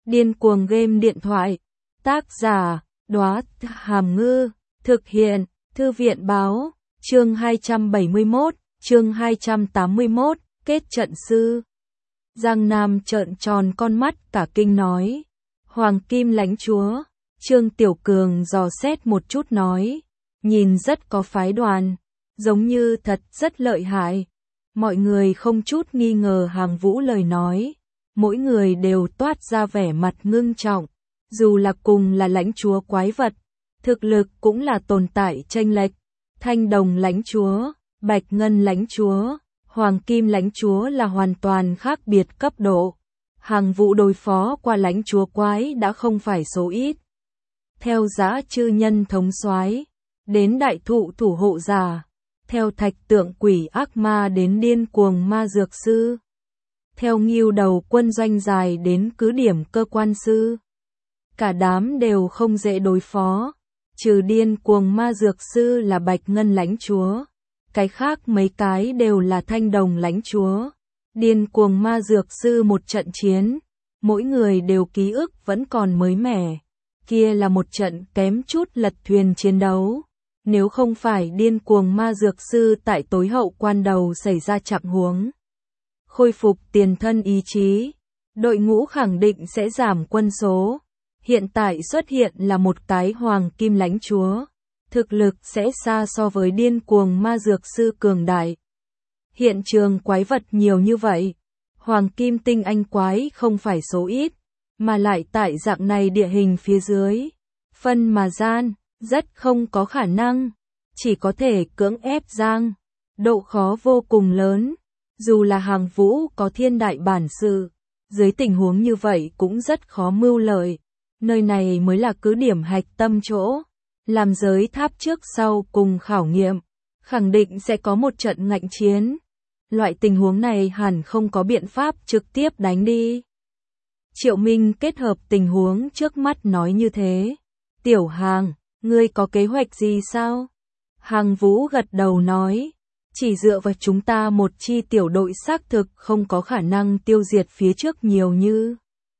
Điên cuồng game điện thoại. Tác giả, Đóa Hàm Ngư. Thực hiện, Thư viện báo. Chương 271, chương 281, kết trận sư. Giang Nam trợn tròn con mắt cả kinh nói. Hoàng Kim lãnh chúa. Trương Tiểu Cường dò xét một chút nói. Nhìn rất có phái đoàn. Giống như thật rất lợi hại. Mọi người không chút nghi ngờ Hàng Vũ lời nói. Mỗi người đều toát ra vẻ mặt ngưng trọng. Dù là cùng là lãnh chúa quái vật, thực lực cũng là tồn tại chênh lệch. Thanh Đồng lãnh chúa, Bạch Ngân lãnh chúa, Hoàng Kim lãnh chúa là hoàn toàn khác biệt cấp độ. Hàng Vũ đối phó qua lãnh chúa quái đã không phải số ít. Theo Dã Chư Nhân thống soái, đến đại thụ thủ hộ giả, theo Thạch Tượng quỷ ác ma đến điên cuồng ma dược sư, theo Ngưu Đầu quân doanh dài đến cứ điểm cơ quan sư. Cả đám đều không dễ đối phó, trừ điên cuồng ma dược sư là Bạch Ngân lãnh chúa, cái khác mấy cái đều là Thanh Đồng lãnh chúa. Điên cuồng ma dược sư một trận chiến, mỗi người đều ký ức vẫn còn mới mẻ. Kia là một trận kém chút lật thuyền chiến đấu. Nếu không phải điên cuồng ma dược sư tại tối hậu quan đầu xảy ra trạng huống khôi phục tiền thân ý chí, đội ngũ khẳng định sẽ giảm quân số. Hiện tại xuất hiện là một cái Hoàng Kim lãnh chúa, thực lực sẽ xa so với điên cuồng ma dược sư cường đại. Hiện trường quái vật nhiều như vậy, Hoàng Kim tinh anh quái không phải số ít, mà lại tại dạng này địa hình phía dưới, phân mà gian, rất không có khả năng, chỉ có thể cưỡng ép giang, độ khó vô cùng lớn. Dù là Hàng Vũ có thiên đại bản sự, dưới tình huống như vậy cũng rất khó mưu lợi. Nơi này mới là cứ điểm hạch tâm chỗ, làm giới tháp trước sau cùng khảo nghiệm, khẳng định sẽ có một trận ngạnh chiến. Loại tình huống này hẳn không có biện pháp trực tiếp đánh đi. Triệu Minh kết hợp tình huống trước mắt nói như thế. Tiểu Hàng, ngươi có kế hoạch gì sao? Hàng Vũ gật đầu nói. Chỉ dựa vào chúng ta một chi tiểu đội xác thực không có khả năng tiêu diệt phía trước nhiều như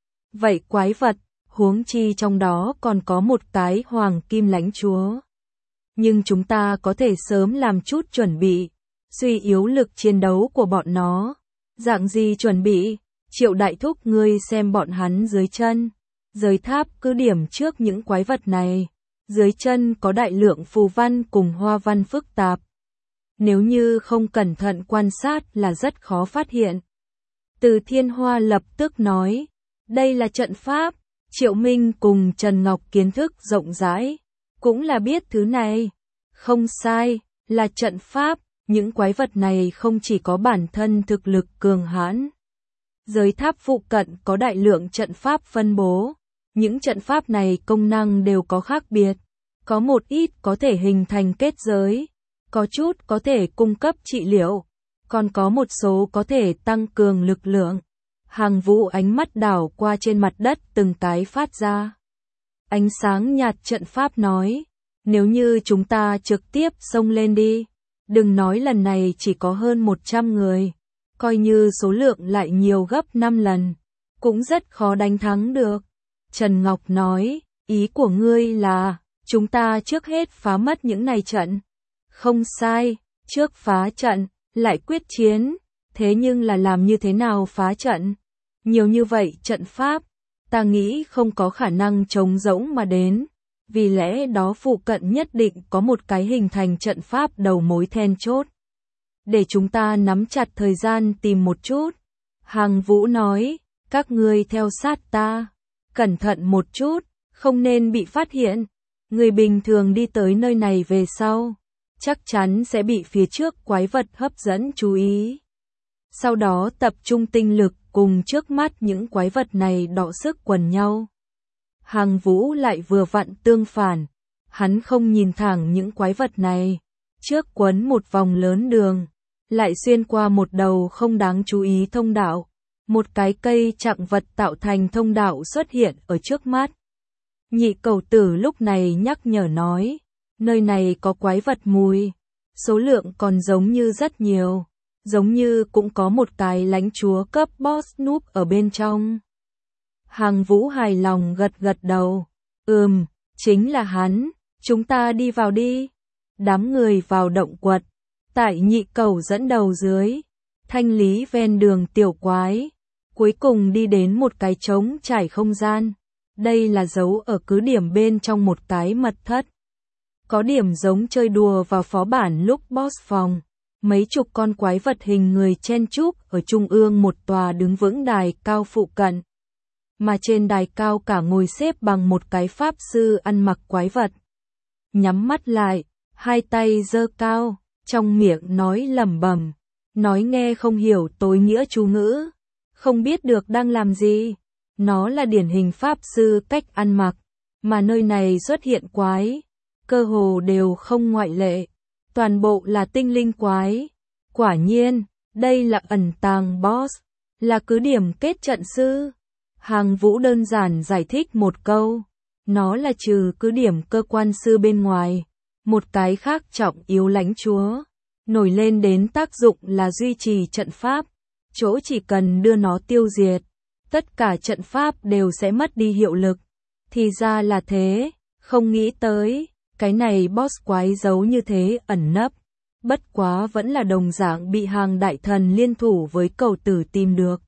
vậy quái vật, huống chi trong đó còn có một cái Hoàng Kim lãnh chúa. Nhưng chúng ta có thể sớm làm chút chuẩn bị, suy yếu lực chiến đấu của bọn nó. Dạng gì chuẩn bị? Triệu Đại Thúc ngươi xem bọn hắn dưới chân, giới tháp cứ điểm trước những quái vật này, dưới chân có đại lượng phù văn cùng hoa văn phức tạp. Nếu như không cẩn thận quan sát là rất khó phát hiện. Từ Thiên Hoa lập tức nói, đây là trận pháp. Triệu Minh cùng Trần Ngọc kiến thức rộng rãi, cũng là biết thứ này. Không sai, là trận pháp, những quái vật này không chỉ có bản thân thực lực cường hãn. Giới tháp phụ cận có đại lượng trận pháp phân bố, những trận pháp này công năng đều có khác biệt. Có một ít có thể hình thành kết giới, có chút có thể cung cấp trị liệu, còn có một số có thể tăng cường lực lượng. Hàng Vũ ánh mắt đảo qua trên mặt đất từng cái phát ra ánh sáng nhạt trận pháp nói, nếu như chúng ta trực tiếp xông lên đi, đừng nói lần này chỉ có hơn 100 người, coi như số lượng lại nhiều gấp 5 lần, cũng rất khó đánh thắng được. Trần Ngọc nói, ý của ngươi là, chúng ta trước hết phá mất những này trận. Không sai, trước phá trận, lại quyết chiến, thế nhưng là làm như thế nào phá trận? Nhiều như vậy trận pháp, ta nghĩ không có khả năng trống rỗng mà đến, vì lẽ đó phụ cận nhất định có một cái hình thành trận pháp đầu mối then chốt. Để chúng ta nắm chặt thời gian tìm một chút. Hàng Vũ nói, các ngươi theo sát ta, cẩn thận một chút, không nên bị phát hiện. Người bình thường đi tới nơi này về sau, chắc chắn sẽ bị phía trước quái vật hấp dẫn chú ý. Sau đó tập trung tinh lực cùng trước mắt những quái vật này đọ sức quần nhau. Hàng Vũ lại vừa vặn tương phản, hắn không nhìn thẳng những quái vật này, trước quấn một vòng lớn đường, lại xuyên qua một đầu không đáng chú ý thông đạo, một cái cây chặng vật tạo thành thông đạo xuất hiện ở trước mắt. Nhị Cầu Tử lúc này nhắc nhở nói, nơi này có quái vật mùi, số lượng còn giống như rất nhiều. Giống như cũng có một cái lãnh chúa cấp boss núp ở bên trong. Hàng Vũ hài lòng gật gật đầu. Chính là hắn, chúng ta đi vào đi. Đám người vào động quật, tại Nhị Cẩu dẫn đầu dưới, thanh lý ven đường tiểu quái, cuối cùng đi đến một cái trống trải không gian. Đây là dấu ở cứ điểm bên trong một cái mật thất. Có điểm giống chơi đùa vào phó bản lúc boss phòng. Mấy chục con quái vật hình người chen chúc ở trung ương một tòa đứng vững đài cao phụ cận. Mà trên đài cao cả ngồi xếp bằng một cái pháp sư ăn mặc quái vật. Nhắm mắt lại, hai tay giơ cao, trong miệng nói lẩm bẩm, nói nghe không hiểu tối nghĩa chú ngữ, không biết được đang làm gì. Nó là điển hình pháp sư cách ăn mặc, mà nơi này xuất hiện quái, cơ hồ đều không ngoại lệ, toàn bộ là tinh linh quái. Quả nhiên, đây là ẩn tàng boss, là cứ điểm kết trận sư. Hàng Vũ đơn giản giải thích một câu, nó là trừ cứ điểm cơ quan sư bên ngoài, một cái khác trọng yếu lãnh chúa, nổi lên đến tác dụng là duy trì trận pháp, chỗ chỉ cần đưa nó tiêu diệt, tất cả trận pháp đều sẽ mất đi hiệu lực. Thì ra là thế, không nghĩ tới, cái này boss quái giấu như thế ẩn nấp, bất quá vẫn là đồng dạng bị hàng đại thần liên thủ với cầu tử tìm được.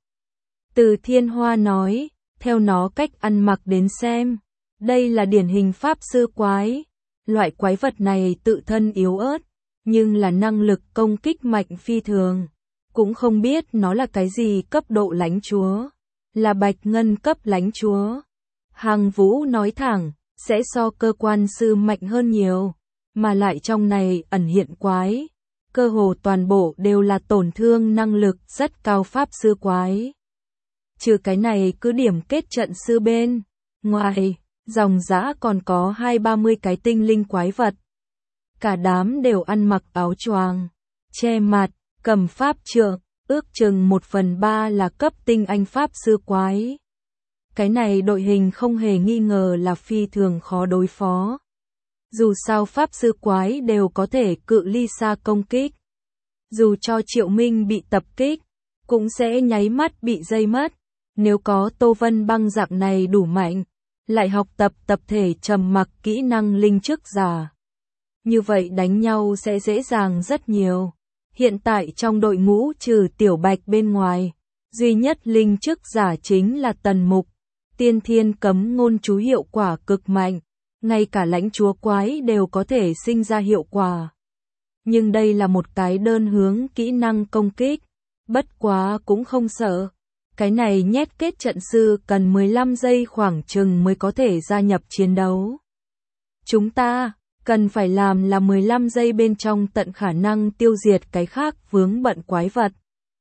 Từ Thiên Hoa nói, theo nó cách ăn mặc đến xem, đây là điển hình pháp sư quái. Loại quái vật này tự thân yếu ớt, nhưng là năng lực công kích mạnh phi thường. Cũng không biết nó là cái gì cấp độ lãnh chúa, là bạch ngân cấp lãnh chúa. Hàng Vũ nói thẳng, sẽ so cơ quan sư mạnh hơn nhiều, mà lại trong này ẩn hiện quái, cơ hồ toàn bộ đều là tổn thương năng lực rất cao pháp sư quái. Trừ cái này cứ điểm kết trận sư bên ngoài, dòng dã còn có 20-30 cái tinh linh quái vật. Cả đám đều ăn mặc áo choàng, che mặt, cầm pháp trượng, ước chừng 1/3 là cấp tinh anh pháp sư quái. Cái này đội hình không hề nghi ngờ là phi thường khó đối phó. Dù sao pháp sư quái đều có thể cự ly xa công kích. Dù cho Triệu Minh bị tập kích, cũng sẽ nháy mắt bị dây mất. Nếu có Tô Vân Băng dạng này đủ mạnh, lại học tập tập thể trầm mặc kỹ năng linh chức giả, như vậy đánh nhau sẽ dễ dàng rất nhiều. Hiện tại trong đội ngũ trừ Tiểu Bạch bên ngoài, duy nhất linh chức giả chính là Tần Mục. Tiên thiên cấm ngôn chú hiệu quả cực mạnh, ngay cả lãnh chúa quái đều có thể sinh ra hiệu quả. Nhưng đây là một cái đơn hướng kỹ năng công kích, bất quá cũng không sợ. Cái này nhét kết trận sư cần 15 giây khoảng chừng mới có thể gia nhập chiến đấu. Chúng ta cần phải làm là 15 giây bên trong tận khả năng tiêu diệt cái khác vướng bận quái vật.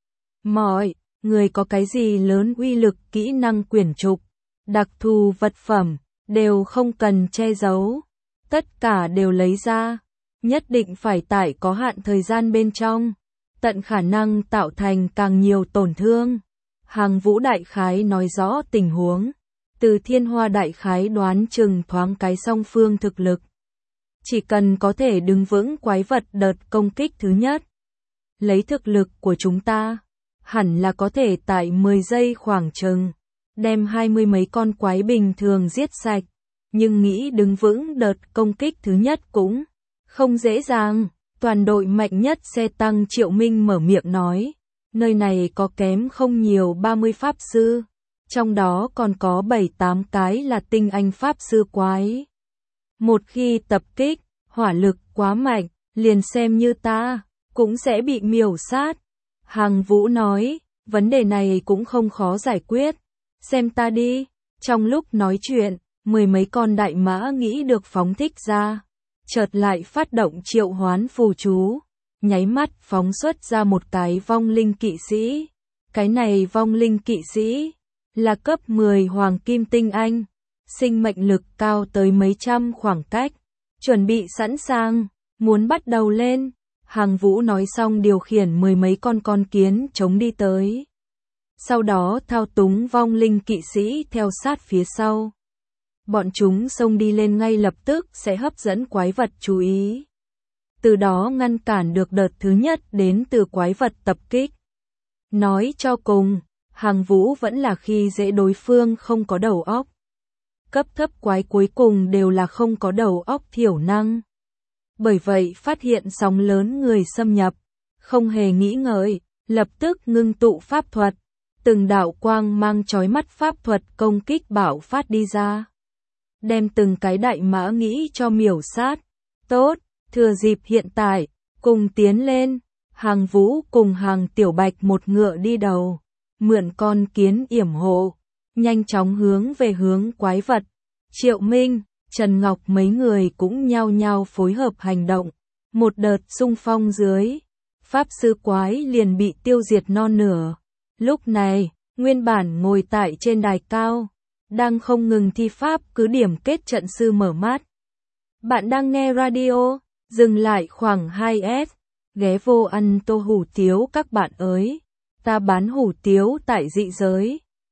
Mọi người có cái gì lớn uy lực kỹ năng quyển trục, đặc thù vật phẩm, đều không cần che giấu. Tất cả đều lấy ra, nhất định phải tại có hạn thời gian bên trong, tận khả năng tạo thành càng nhiều tổn thương. Hàng Vũ đại khái nói rõ tình huống, Từ Thiên Hoa đại khái đoán chừng thoáng cái song phương thực lực. Chỉ cần có thể đứng vững quái vật đợt công kích thứ nhất, lấy thực lực của chúng ta, hẳn là có thể tại 10 giây khoảng chừng, đem 20 mấy con quái bình thường giết sạch, nhưng nghĩ đứng vững đợt công kích thứ nhất cũng không dễ dàng. Toàn đội mạnh nhất xe tăng Triệu Minh mở miệng nói, nơi này có kém không nhiều 30 pháp sư, trong đó còn có 7-8 cái là tinh anh pháp sư quái. Một khi tập kích, hỏa lực quá mạnh, liền xem như ta, cũng sẽ bị miểu sát. Hàng Vũ nói, vấn đề này cũng không khó giải quyết, xem ta đi. Trong lúc nói chuyện, 10 mấy con đại mã nghĩ được phóng thích ra, chợt lại phát động triệu hoán phù chú, nháy mắt phóng xuất ra một cái vong linh kỵ sĩ. Cái này vong linh kỵ sĩ là cấp 10 hoàng kim tinh anh, sinh mệnh lực cao tới mấy trăm khoảng cách, chuẩn bị sẵn sàng, muốn bắt đầu lên. Hàng Vũ nói xong điều khiển 10 mấy con kiến chống đi tới. Sau đó thao túng vong linh kỵ sĩ theo sát phía sau. Bọn chúng xông đi lên ngay lập tức sẽ hấp dẫn quái vật chú ý. Từ đó ngăn cản được đợt thứ nhất đến từ quái vật tập kích. Nói cho cùng, Hàng Vũ vẫn là khi dễ đối phương không có đầu óc. Cấp thấp quái cuối cùng đều là không có đầu óc thiểu năng. Bởi vậy phát hiện sóng lớn người xâm nhập, không hề nghĩ ngợi, lập tức ngưng tụ pháp thuật. Từng đạo quang mang chói mắt pháp thuật công kích bạo phát đi ra. Đem từng cái đại mã nghĩ cho miểu sát. Tốt, thừa dịp hiện tại, cùng tiến lên. Hàng Vũ cùng Hàng Tiểu Bạch một ngựa đi đầu, mượn con kiến yểm hộ, nhanh chóng hướng về hướng quái vật. Triệu Minh, Trần Ngọc mấy người cũng nhao nhao phối hợp hành động. Một đợt xung phong dưới, pháp sư quái liền bị tiêu diệt non nửa. Lúc này, nguyên bản ngồi tại trên đài cao, đang không ngừng thi pháp cứ điểm kết trận sư mở mắt. Bạn đang nghe radio, dừng lại khoảng 2S, ghé vô ăn tô hủ tiếu các bạn ơi. Ta bán hủ tiếu tại dị giới.